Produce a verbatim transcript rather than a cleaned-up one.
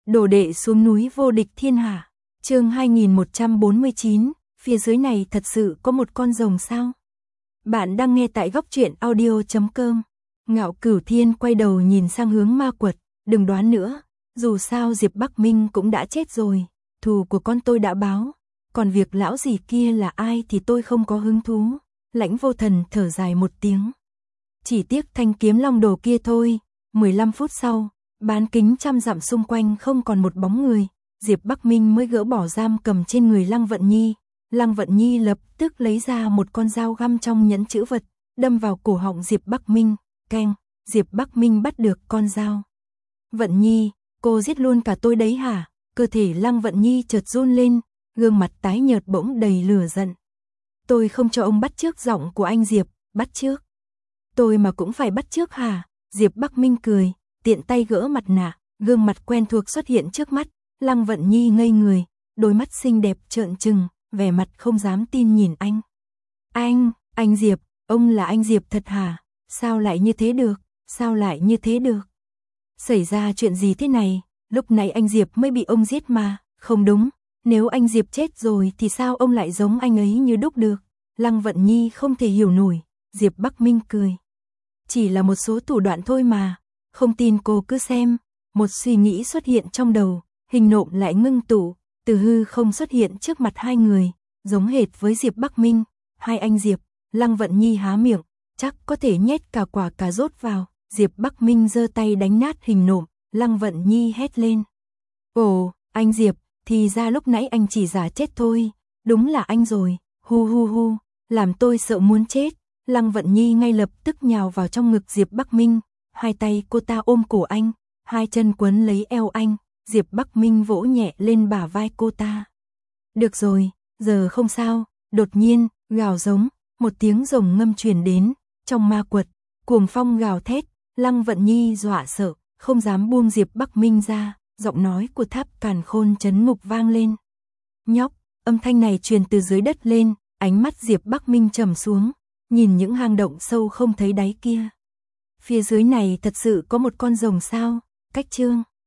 Đồ đệ xuống núi vô địch thiên hạ. Chương hai nghìn một trăm bốn mươi chín, phía dưới này thật sự có một con rồng sao? Bạn đang nghe tại góc truyện audio chấm com. Ngạo Cửu Thiên quay đầu nhìn sang hướng Ma Quật, đừng đoán nữa, dù sao Diệp Bắc Minh cũng đã chết rồi, thù của con tôi đã báo, còn việc lão gì kia là ai thì tôi không có hứng thú. Lãnh Vô Thần thở dài một tiếng. Chỉ tiếc thanh kiếm long đồ kia thôi. mười lăm phút sau, bán kính trăm dặm xung quanh không còn một bóng người, Diệp Bắc Minh mới gỡ bỏ giam cầm trên người Lăng Vận Nhi. Lăng Vận Nhi lập tức lấy ra một con dao găm trong nhẫn chữ vật, đâm vào cổ họng Diệp Bắc Minh. Keng, Diệp Bắc Minh bắt được con dao. Vận Nhi, cô giết luôn cả tôi đấy hả? Cơ thể Lăng Vận Nhi chợt run lên, gương mặt tái nhợt bỗng đầy lửa giận. Tôi không cho ông bắt chước giọng của anh Diệp, bắt chước. Tôi mà cũng phải bắt chước hả? Diệp Bắc Minh cười, tiện tay gỡ mặt nạ, gương mặt quen thuộc xuất hiện trước mắt. Lăng Vận Nhi ngây người, đôi mắt xinh đẹp trợn trừng, vẻ mặt không dám tin nhìn anh. Anh, anh Diệp, ông là anh Diệp thật hả? Sao lại như thế được? Sao lại như thế được? Xảy ra chuyện gì thế này? Lúc này anh Diệp mới bị ông giết mà, không đúng. Nếu anh Diệp chết rồi thì sao ông lại giống anh ấy như đúc được? Lăng Vận Nhi không thể hiểu nổi. Diệp Bắc Minh cười. Chỉ là một số thủ đoạn thôi mà, không tin cô cứ xem. Một suy nghĩ xuất hiện trong đầu, hình nộm lại ngưng tụ, từ hư không xuất hiện trước mặt hai người, giống hệt với Diệp Bắc Minh. Hai anh Diệp. Lăng Vận Nhi há miệng, chắc có thể nhét cả quả cà rốt vào. Diệp Bắc Minh giơ tay đánh nát hình nộm. Lăng Vận Nhi hét lên. Ồ, anh Diệp, thì ra lúc nãy anh chỉ giả chết thôi, đúng là anh rồi, hu hu hu, làm tôi sợ muốn chết. Lăng Vận Nhi ngay lập tức nhào vào trong ngực Diệp Bắc Minh, hai tay cô ta ôm cổ anh, hai chân quấn lấy eo anh. Diệp Bắc Minh vỗ nhẹ lên bả vai cô ta. Được rồi, giờ không sao. Đột nhiên, gào giống, một tiếng rồng ngâm truyền đến, trong Ma Quật, cuồng phong gào thét. Lăng Vận Nhi dọa sợ, không dám buông Diệp Bắc Minh ra, giọng nói của Tháp Càn Khôn chấn ngục vang lên. Nhóc, âm thanh này truyền từ dưới đất lên, ánh mắt Diệp Bắc Minh trầm xuống, nhìn những hang động sâu không thấy đáy kia. Phía dưới này thật sự có một con rồng sao? Cách chương